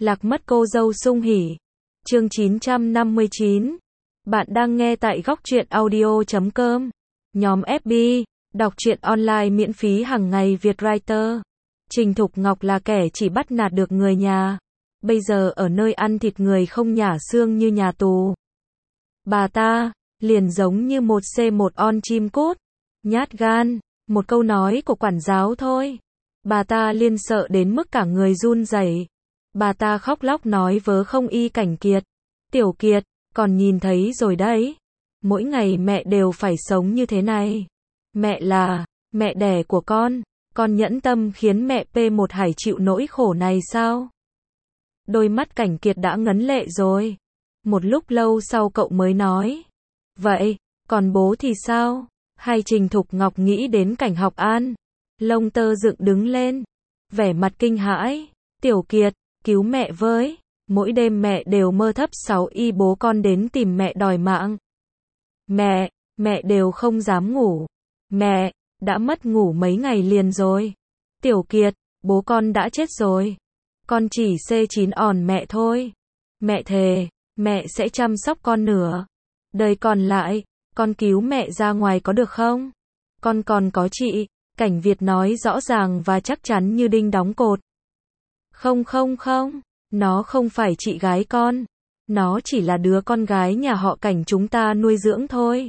Lạc mất cô dâu sung hỉ. Chương 959. Bạn đang nghe tại góc truyện audio.com. Nhóm FB, đọc truyện online miễn phí hàng ngày Việt Writer. Trình Thục Ngọc là kẻ chỉ bắt nạt được người nhà. Bây giờ ở nơi ăn thịt người không nhả xương như nhà tù. Bà ta, liền giống như một C1 on chim cút. Nhát gan, một câu nói của quản giáo thôi. Bà ta liên sợ đến mức cả người run rẩy. Bà ta khóc lóc nói vớ không y Cảnh Kiệt. Tiểu Kiệt, còn nhìn thấy rồi đấy. Mỗi ngày mẹ đều phải sống như thế này. Mẹ là mẹ đẻ của con nhẫn tâm khiến mẹ P1 Hải chịu nỗi khổ này sao? Đôi mắt Cảnh Kiệt đã ngấn lệ rồi. Một lúc lâu sau cậu mới nói. Vậy, còn bố thì sao? Hay Trình Thục Ngọc nghĩ đến Cảnh Học An. Lông tơ dựng đứng lên. Vẻ mặt kinh hãi. Tiểu Kiệt, cứu mẹ với. Mỗi đêm mẹ đều mơ thấp 6y bố con đến tìm mẹ đòi mạng. Mẹ đều không dám ngủ. Mẹ, đã mất ngủ mấy ngày liền rồi. Tiểu Kiệt, bố con đã chết rồi. Con chỉ C9 òn mẹ thôi. Mẹ thề, mẹ sẽ chăm sóc con nửa đời còn lại, con cứu mẹ ra ngoài có được không? Con còn có chị. Cảnh Việt nói rõ ràng và chắc chắn như đinh đóng cột. Không, nó không phải chị gái con. Nó chỉ là đứa con gái nhà họ Cảnh chúng ta nuôi dưỡng thôi.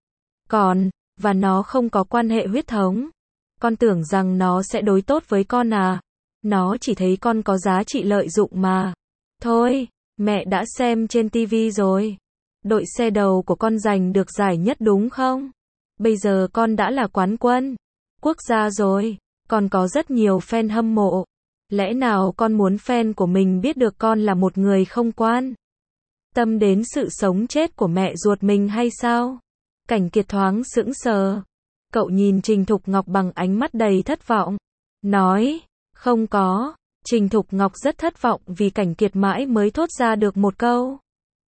Và nó không có quan hệ huyết thống. Con tưởng rằng nó sẽ đối tốt với con à? Nó chỉ thấy con có giá trị lợi dụng mà. Thôi, mẹ đã xem trên TV rồi. Đội xe đầu của con giành được giải nhất đúng không? Bây giờ con đã là quán quân quốc gia rồi. Con có rất nhiều fan hâm mộ. Lẽ nào con muốn fan của mình biết được con là một người không quan tâm đến sự sống chết của mẹ ruột mình hay sao? Cảnh Kiệt thoáng sững sờ. Cậu nhìn Trình Thục Ngọc bằng ánh mắt đầy thất vọng. Nói, không có. Trình Thục Ngọc rất thất vọng vì Cảnh Kiệt mãi mới thốt ra được một câu.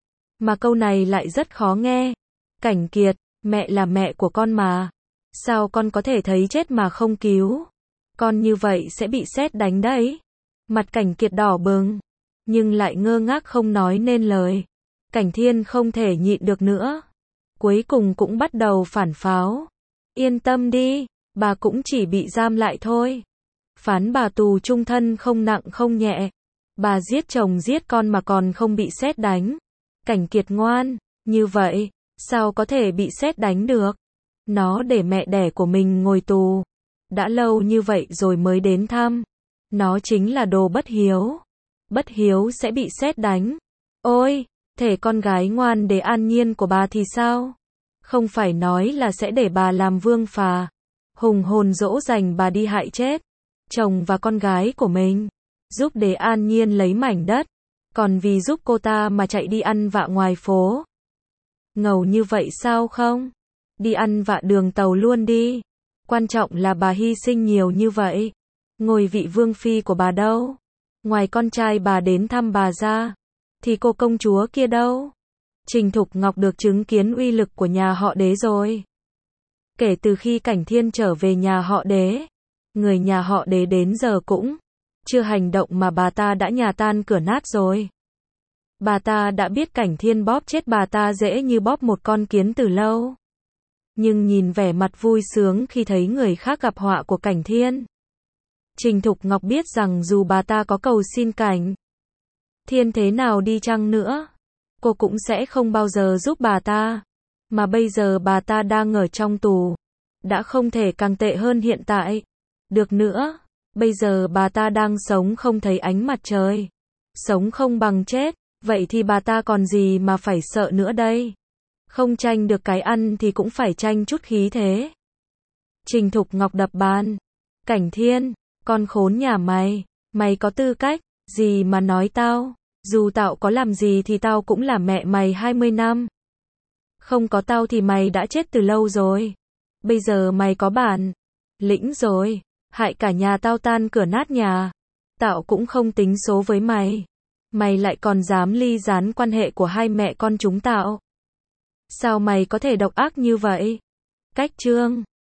Mà câu này lại rất khó nghe. Cảnh Kiệt, mẹ là mẹ của con mà. Sao con có thể thấy chết mà không cứu? Con như vậy sẽ bị sét đánh đấy. Mặt Cảnh Kiệt đỏ bừng, nhưng lại ngơ ngác không nói nên lời. Cảnh Thiên không thể nhịn được nữa. Cuối cùng cũng bắt đầu phản pháo. Yên tâm đi, bà cũng chỉ bị giam lại thôi. Phán bà tù chung thân không nặng không nhẹ. Bà giết chồng giết con mà còn không bị sét đánh. Cảnh Kiệt ngoan, như vậy, sao có thể bị sét đánh được? Nó để mẹ đẻ của mình ngồi tù. Đã lâu như vậy rồi mới đến thăm. Nó chính là đồ bất hiếu. Bất hiếu sẽ bị sét đánh. Ôi, thể con gái ngoan để an nhiên của bà thì sao? Không phải nói là sẽ để bà làm vương phà. Hùng hồn dỗ dành bà đi hại chết chồng và con gái của mình. Giúp để an nhiên lấy mảnh đất. Còn vì giúp cô ta mà chạy đi ăn vạ ngoài phố. Ngầu như vậy sao không? Đi ăn vạ đường tàu luôn đi. Quan trọng là bà hy sinh nhiều như vậy. Ngôi vị vương phi của bà đâu? Ngoài con trai bà đến thăm bà ra, thì cô công chúa kia đâu? Trình Thục Ngọc được chứng kiến uy lực của nhà họ Đế rồi. Kể từ khi Cảnh Thiên trở về nhà họ Đế, người nhà họ Đế đến giờ cũng chưa hành động mà bà ta đã nhà tan cửa nát rồi. Bà ta đã biết Cảnh Thiên bóp chết bà ta dễ như bóp một con kiến từ lâu. Nhưng nhìn vẻ mặt vui sướng khi thấy người khác gặp họa của Cảnh Thiên, Trình Thục Ngọc biết rằng dù bà ta có cầu xin Cảnh Thiên thế nào đi chăng nữa, cô cũng sẽ không bao giờ giúp bà ta. Mà bây giờ bà ta đang ở trong tù, đã không thể càng tệ hơn hiện tại được nữa. Bây giờ bà ta đang sống không thấy ánh mặt trời, sống không bằng chết. Vậy thì bà ta còn gì mà phải sợ nữa đây? Không tranh được cái ăn thì cũng phải tranh chút khí thế. Trình Thục Ngọc đập bàn. Cảnh Thiên, con khốn nhà mày. Mày có tư cách gì mà nói tao? Dù tao có làm gì thì tao cũng là mẹ mày 20 năm. Không có tao thì mày đã chết từ lâu rồi. Bây giờ mày có bản lĩnh rồi, hại cả nhà tao tan cửa nát nhà. Tao cũng không tính số với mày. Mày lại còn dám ly gián quan hệ của hai mẹ con chúng tao. Sao mày có thể độc ác như vậy? Cách chương